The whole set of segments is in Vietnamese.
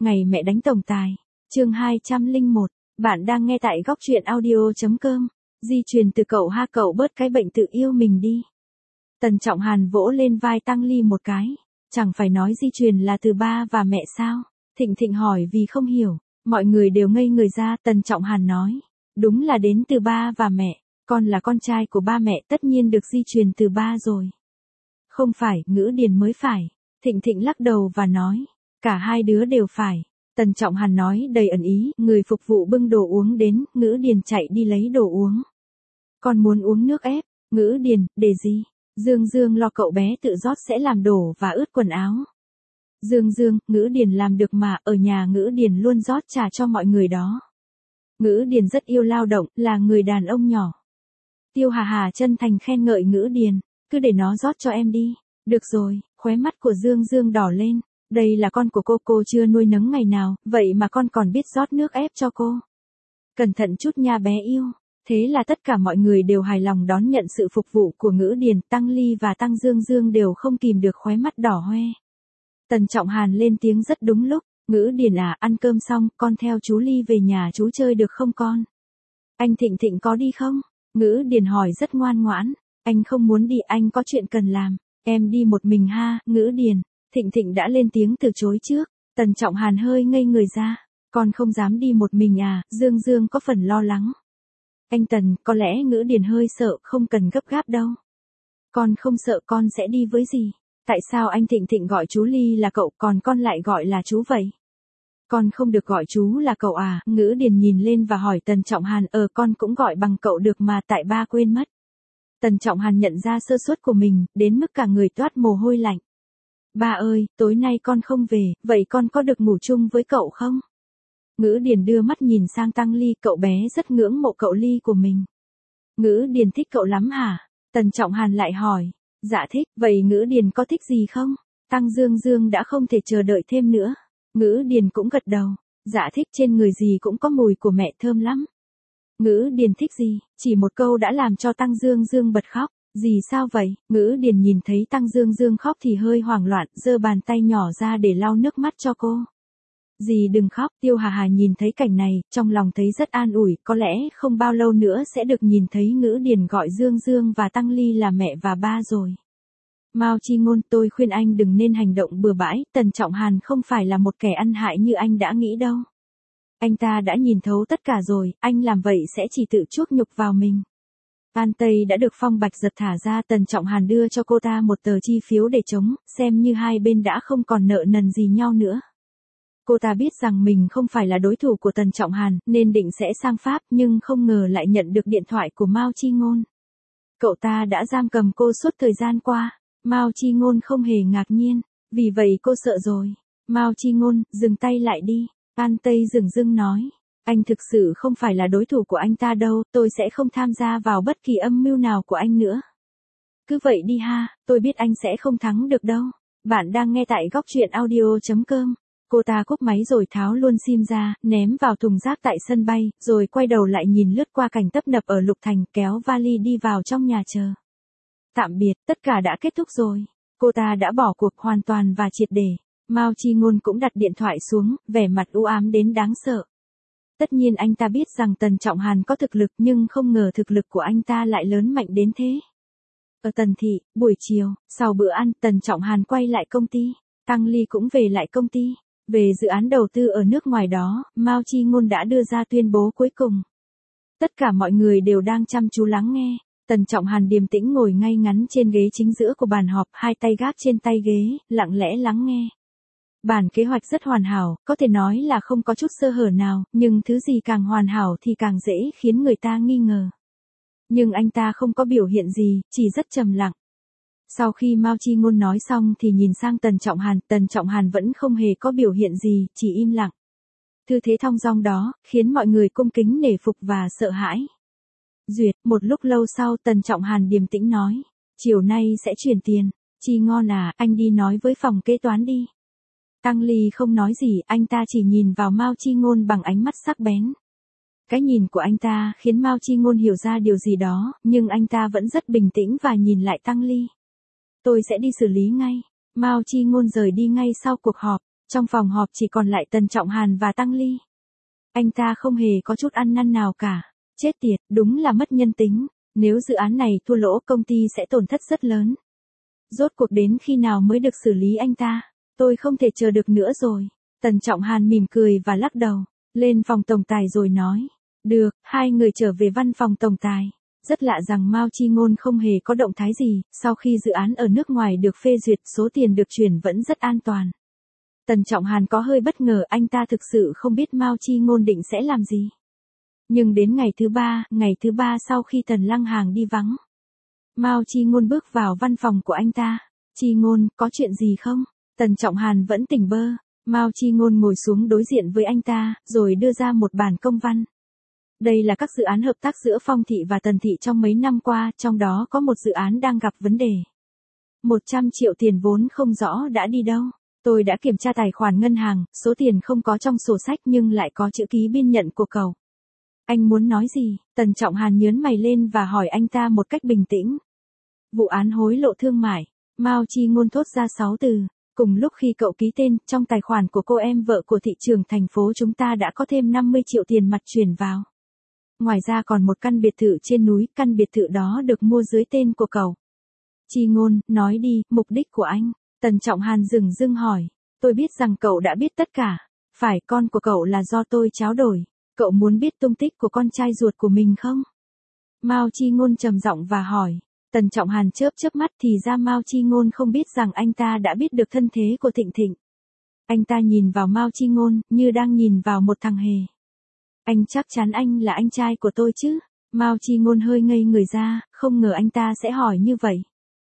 Ngày mẹ đánh tổng tài. Chương 201. Bạn đang nghe tại góc truyện audio.com. Di truyền từ cậu ha, cậu bớt cái bệnh tự yêu mình đi. Tần Trọng Hàn vỗ lên vai Tăng Ly một cái. Chẳng phải nói di truyền là từ ba và mẹ sao? Thịnh Thịnh hỏi vì không hiểu. Mọi người đều ngây người ra. Tần Trọng Hàn nói. Đúng là đến từ ba và mẹ. Con là con trai của ba mẹ, tất nhiên được di truyền từ ba rồi. Không phải, Ngữ Điền mới phải. Thịnh Thịnh lắc đầu và nói. Cả hai đứa đều phải. Tần Trọng Hàn nói đầy ẩn ý, người phục vụ bưng đồ uống đến, Ngữ Điền chạy đi lấy đồ uống. Con muốn uống nước ép. Ngữ Điền, để gì? Dương Dương lo cậu bé tự rót sẽ làm đổ và ướt quần áo. Dương Dương, Ngữ Điền làm được mà, ở nhà Ngữ Điền luôn rót trà cho mọi người đó. Ngữ Điền rất yêu lao động, là người đàn ông nhỏ. Tiêu Hà Hà chân thành khen ngợi Ngữ Điền, cứ để nó rót cho em đi. Được rồi, khóe mắt của Dương Dương đỏ lên. Đây là con của cô chưa nuôi nấng ngày nào, vậy mà con còn biết rót nước ép cho cô. Cẩn thận chút nha bé yêu. Thế là tất cả mọi người đều hài lòng đón nhận sự phục vụ của Ngữ Điền, Tăng Ly và Tăng Dương Dương đều không kìm được khóe mắt đỏ hoe. Tần Trọng Hàn lên tiếng rất đúng lúc, Ngữ Điền à, ăn cơm xong, con theo chú Ly về nhà chú chơi được không con? Anh Thịnh Thịnh có đi không? Ngữ Điền hỏi rất ngoan ngoãn, anh không muốn đi, anh có chuyện cần làm, em đi một mình ha, Ngữ Điền. Thịnh Thịnh đã lên tiếng từ chối trước, Tần Trọng Hàn hơi ngây người ra, con không dám đi một mình à, Dương Dương có phần lo lắng. Anh Tần, có lẽ Ngữ Điền hơi sợ, không cần gấp gáp đâu. Con không sợ, con sẽ đi với gì? Tại sao anh Thịnh Thịnh gọi chú Ly là cậu, còn con lại gọi là chú vậy? Con không được gọi chú là cậu à? Ngữ Điền nhìn lên và hỏi Tần Trọng Hàn, con cũng gọi bằng cậu được mà, tại ba quên mất. Tần Trọng Hàn nhận ra sơ suất của mình, đến mức cả người toát mồ hôi lạnh. Ba ơi, tối nay con không về, vậy con có được ngủ chung với cậu không? Ngữ Điền đưa mắt nhìn sang Tăng Ly, cậu bé rất ngưỡng mộ cậu Ly của mình. Ngữ Điền thích cậu lắm hả? Tần Trọng Hàn lại hỏi. Dạ thích, vậy Ngữ Điền có thích gì không? Tăng Dương Dương đã không thể chờ đợi thêm nữa. Ngữ Điền cũng gật đầu. Dạ thích, trên người gì cũng có mùi của mẹ thơm lắm. Ngữ Điền thích gì? Chỉ một câu đã làm cho Tăng Dương Dương bật khóc. Gì sao vậy? Ngữ Điền nhìn thấy Tăng Dương Dương khóc thì hơi hoảng loạn, giơ bàn tay nhỏ ra để lau nước mắt cho cô. Dì đừng khóc, Tiêu Hà Hà nhìn thấy cảnh này, trong lòng thấy rất an ủi, có lẽ không bao lâu nữa sẽ được nhìn thấy Ngữ Điền gọi Dương Dương và Tăng Ly là mẹ và ba rồi. Mao Chi Ngôn, tôi khuyên anh đừng nên hành động bừa bãi, Tần Trọng Hàn không phải là một kẻ ăn hại như anh đã nghĩ đâu. Anh ta đã nhìn thấu tất cả rồi, anh làm vậy sẽ chỉ tự chuốc nhục vào mình. An Tây đã được Phong Bạch Giật thả ra, Tần Trọng Hàn đưa cho cô ta một tờ chi phiếu để chống, xem như hai bên đã không còn nợ nần gì nhau nữa. Cô ta biết rằng mình không phải là đối thủ của Tần Trọng Hàn, nên định sẽ sang Pháp, nhưng không ngờ lại nhận được điện thoại của Mao Chi Ngôn. Cậu ta đã giam cầm cô suốt thời gian qua. Mao Chi Ngôn không hề ngạc nhiên, vì vậy cô sợ rồi. Mao Chi Ngôn, dừng tay lại đi. An Tây dửng dưng nói. Anh thực sự không phải là đối thủ của anh ta đâu, tôi sẽ không tham gia vào bất kỳ âm mưu nào của anh nữa. Cứ vậy đi ha, tôi biết anh sẽ không thắng được đâu. Bạn đang nghe tại góc truyện audio.com. Cô ta cúp máy rồi tháo luôn sim ra, ném vào thùng rác tại sân bay, rồi quay đầu lại nhìn lướt qua cảnh tấp nập ở Lục Thành, kéo vali đi vào trong nhà chờ. Tạm biệt, tất cả đã kết thúc rồi. Cô ta đã bỏ cuộc hoàn toàn và triệt để. Mao Chi Ngôn cũng đặt điện thoại xuống, vẻ mặt u ám đến đáng sợ. Tất nhiên anh ta biết rằng Tần Trọng Hàn có thực lực, nhưng không ngờ thực lực của anh ta lại lớn mạnh đến thế. Ở Tần Thị, buổi chiều, sau bữa ăn, Tần Trọng Hàn quay lại công ty. Tăng Ly cũng về lại công ty. Về dự án đầu tư ở nước ngoài đó, Mao Chi Ngôn đã đưa ra tuyên bố cuối cùng. Tất cả mọi người đều đang chăm chú lắng nghe. Tần Trọng Hàn điềm tĩnh ngồi ngay ngắn trên ghế chính giữa của bàn họp, hai tay gác trên tay ghế, lặng lẽ lắng nghe. Bản kế hoạch rất hoàn hảo, có thể nói là không có chút sơ hở nào, nhưng thứ gì càng hoàn hảo thì càng dễ khiến người ta nghi ngờ. Nhưng anh ta không có biểu hiện gì, chỉ rất trầm lặng. Sau khi Mao Chi Ngôn nói xong thì nhìn sang Tần Trọng Hàn vẫn không hề có biểu hiện gì, chỉ im lặng. Tư thế thong dong đó, khiến mọi người cung kính nể phục và sợ hãi. Duyệt, một lúc lâu sau Tần Trọng Hàn điềm tĩnh nói, chiều nay sẽ chuyển tiền. Chi ngon à, anh đi nói với phòng kế toán đi. Tăng Ly không nói gì, anh ta chỉ nhìn vào Mao Chi Ngôn bằng ánh mắt sắc bén. Cái nhìn của anh ta khiến Mao Chi Ngôn hiểu ra điều gì đó, nhưng anh ta vẫn rất bình tĩnh và nhìn lại Tăng Ly. Tôi sẽ đi xử lý ngay. Mao Chi Ngôn rời đi ngay sau cuộc họp. Trong phòng họp chỉ còn lại Tần Trọng Hàn và Tăng Ly. Anh ta không hề có chút ăn năn nào cả. Chết tiệt, đúng là mất nhân tính. Nếu dự án này thua lỗ công ty sẽ tổn thất rất lớn. Rốt cuộc đến khi nào mới được xử lý anh ta? Tôi không thể chờ được nữa rồi. Tần Trọng Hàn mỉm cười và lắc đầu. Lên phòng tổng tài rồi nói. Được, hai người trở về văn phòng tổng tài. Rất lạ rằng Mao Chi Ngôn không hề có động thái gì, sau khi dự án ở nước ngoài được phê duyệt số tiền được chuyển vẫn rất an toàn. Tần Trọng Hàn có hơi bất ngờ, anh ta thực sự không biết Mao Chi Ngôn định sẽ làm gì. Nhưng đến ngày thứ ba sau khi Tần Lăng Hàng đi vắng. Mao Chi Ngôn bước vào văn phòng của anh ta. Chi Ngôn, có chuyện gì không? Tần Trọng Hàn vẫn tỉnh bơ. Mao Chi Ngôn ngồi xuống đối diện với anh ta, rồi đưa ra một bản công văn. Đây là các dự án hợp tác giữa Phong Thị và Tần Thị trong mấy năm qua, trong đó có một dự án đang gặp vấn đề. 100 triệu tiền vốn không rõ đã đi đâu. Tôi đã kiểm tra tài khoản ngân hàng, số tiền không có trong sổ sách nhưng lại có chữ ký biên nhận của cậu. Anh muốn nói gì? Tần Trọng Hàn nhướng mày lên và hỏi anh ta một cách bình tĩnh. Vụ án hối lộ thương mại. Mao Chi Ngôn thốt ra 6 từ. Cùng lúc khi cậu ký tên, trong tài khoản của cô em vợ của thị trưởng thành phố chúng ta đã có thêm 50 triệu tiền mặt chuyển vào. Ngoài ra còn một căn biệt thự trên núi, căn biệt thự đó được mua dưới tên của cậu. Chi Ngôn, nói đi, mục đích của anh. Tần Trọng Hàn dửng dưng hỏi. Tôi biết rằng cậu đã biết tất cả. Phải, con của cậu là do tôi tráo đổi. Cậu muốn biết tung tích của con trai ruột của mình không? Mao Chi Ngôn trầm giọng và hỏi. Tần Trọng Hàn chớp mắt, thì ra Mao Chi Ngôn không biết rằng anh ta đã biết được thân thế của Thịnh Thịnh. Anh ta nhìn vào Mao Chi Ngôn, như đang nhìn vào một thằng hề. Anh chắc chắn anh là anh trai của tôi chứ? Mao Chi Ngôn hơi ngây người ra, không ngờ anh ta sẽ hỏi như vậy.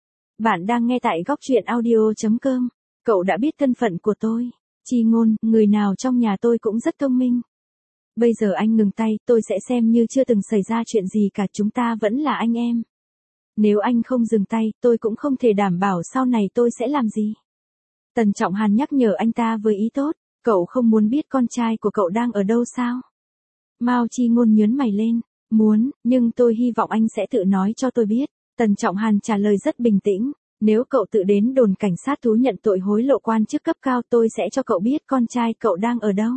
Bạn đang nghe tại góc truyện audio.com. Cậu đã biết thân phận của tôi. Chi Ngôn, người nào trong nhà tôi cũng rất thông minh. Bây giờ anh ngừng tay, tôi sẽ xem như chưa từng xảy ra chuyện gì cả, chúng ta vẫn là anh em. Nếu anh không dừng tay, tôi cũng không thể đảm bảo sau này tôi sẽ làm gì. Tần Trọng Hàn nhắc nhở anh ta với ý tốt. Cậu không muốn biết con trai của cậu đang ở đâu sao? Mao Chi Ngôn nhướng mày lên. Muốn, nhưng tôi hy vọng anh sẽ tự nói cho tôi biết. Tần Trọng Hàn trả lời rất bình tĩnh. Nếu cậu tự đến đồn cảnh sát thú nhận tội hối lộ quan chức cấp cao, tôi sẽ cho cậu biết con trai cậu đang ở đâu.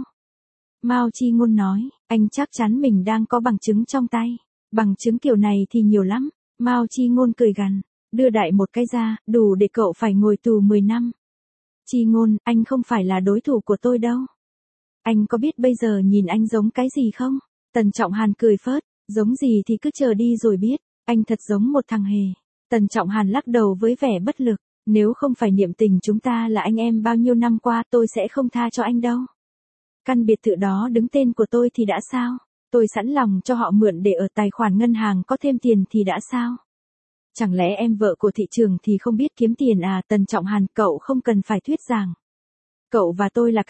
Mao Chi Ngôn nói, anh chắc chắn mình đang có bằng chứng trong tay. Bằng chứng kiểu này thì nhiều lắm. Mao Chi Ngôn cười gằn, đưa đại một cái ra, đủ để cậu phải ngồi tù 10 năm. Chi Ngôn, anh không phải là đối thủ của tôi đâu. Anh có biết bây giờ nhìn anh giống cái gì không? Tần Trọng Hàn cười phớt, giống gì thì cứ chờ đi rồi biết, anh thật giống một thằng hề. Tần Trọng Hàn lắc đầu với vẻ bất lực, nếu không phải niệm tình chúng ta là anh em bao nhiêu năm qua tôi sẽ không tha cho anh đâu. Căn biệt thự đó đứng tên của tôi thì đã sao? Tôi sẵn lòng cho họ mượn để ở tài khoản ngân hàng có thêm tiền thì đã sao? Chẳng lẽ em vợ của thị trường thì không biết kiếm tiền à? Tần Trọng Hàn, cậu không cần phải thuyết giảng. Cậu và tôi là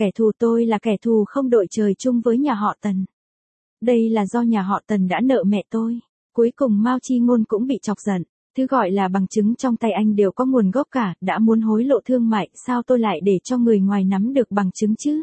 kẻ thù không đội trời chung với nhà họ Tần. Đây là do nhà họ Tần đã nợ mẹ tôi. Cuối cùng Mao Chi Ngôn cũng bị chọc giận. Thứ gọi là bằng chứng trong tay anh đều có nguồn gốc cả, đã muốn hối lộ thương mại, sao tôi lại để cho người ngoài nắm được bằng chứng chứ?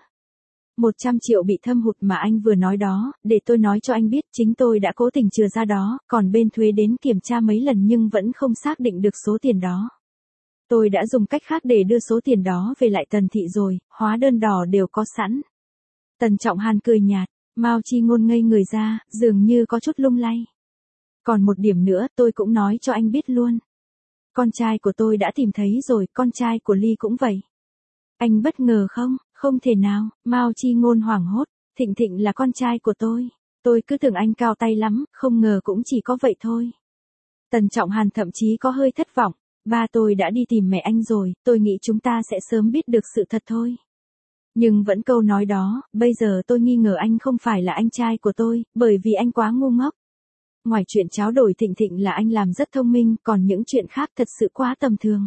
100 triệu bị thâm hụt mà anh vừa nói đó, để tôi nói cho anh biết, chính tôi đã cố tình chừa ra đó, còn bên thuế đến kiểm tra mấy lần nhưng vẫn không xác định được số tiền đó. Tôi đã dùng cách khác để đưa số tiền đó về lại Tần Thị rồi, hóa đơn đỏ đều có sẵn. Tần Trọng Hàn cười nhạt, Mao Chi Ngôn ngây người ra, dường như có chút lung lay. Còn một điểm nữa tôi cũng nói cho anh biết luôn. Con trai của tôi đã tìm thấy rồi, con trai của Ly cũng vậy. Anh bất ngờ không? Không thể nào, Mao Chi Ngôn hoảng hốt, Thịnh Thịnh là con trai của tôi. Tôi cứ tưởng anh cao tay lắm, không ngờ cũng chỉ có vậy thôi. Tần Trọng Hàn thậm chí có hơi thất vọng. Ba tôi đã đi tìm mẹ anh rồi, tôi nghĩ chúng ta sẽ sớm biết được sự thật thôi. Nhưng vẫn câu nói đó, bây giờ tôi nghi ngờ anh không phải là anh trai của tôi, bởi vì anh quá ngu ngốc. Ngoài chuyện tráo đổi Thịnh Thịnh là anh làm rất thông minh, còn những chuyện khác thật sự quá tầm thường.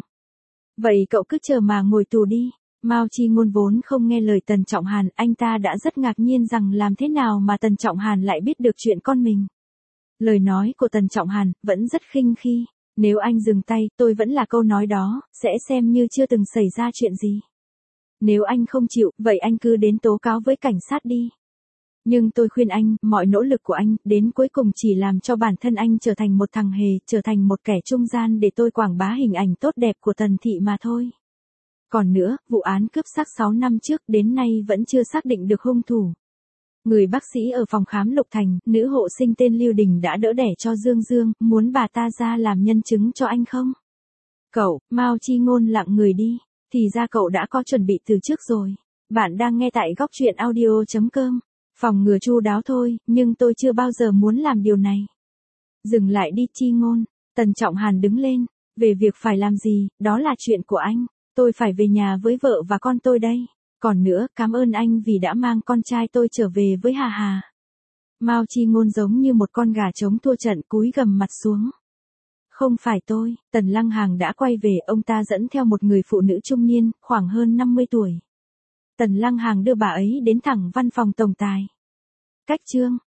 Vậy cậu cứ chờ mà ngồi tù đi. Mao Chi Ngôn vốn không nghe lời Tần Trọng Hàn, anh ta đã rất ngạc nhiên rằng làm thế nào mà Tần Trọng Hàn lại biết được chuyện con mình. Lời nói của Tần Trọng Hàn vẫn rất khinh khi. Nếu anh dừng tay, tôi vẫn là câu nói đó, sẽ xem như chưa từng xảy ra chuyện gì. Nếu anh không chịu, vậy anh cứ đến tố cáo với cảnh sát đi. Nhưng tôi khuyên anh, mọi nỗ lực của anh, đến cuối cùng chỉ làm cho bản thân anh trở thành một thằng hề, trở thành một kẻ trung gian để tôi quảng bá hình ảnh tốt đẹp của Tần Thị mà thôi. Còn nữa, vụ án cướp xác 6 năm trước đến nay vẫn chưa xác định được hung thủ. Người bác sĩ ở phòng khám Lục Thành, nữ hộ sinh tên Lưu Đình đã đỡ đẻ cho Dương Dương, muốn bà ta ra làm nhân chứng cho anh không? Cậu, Mao Chi Ngôn lặng người đi, thì ra cậu đã có chuẩn bị từ trước rồi. Bạn đang nghe tại góc truyện audio.com. Phòng ngừa chu đáo thôi, nhưng tôi chưa bao giờ muốn làm điều này. Dừng lại đi Chi Ngôn. Tần Trọng Hàn đứng lên. Về việc phải làm gì, đó là chuyện của anh. Tôi phải về nhà với vợ và con tôi đây. Còn nữa, cảm ơn anh vì đã mang con trai tôi trở về với Hà Hà. Mao Chi Ngôn giống như một con gà trống thua trận, cúi gằm mặt xuống. Không phải tôi, Tần Lăng Hàng đã quay về, ông ta dẫn theo một người phụ nữ trung niên, khoảng hơn 50 tuổi. Tần Lăng Hàng đưa bà ấy đến thẳng văn phòng tổng tài. Cách chương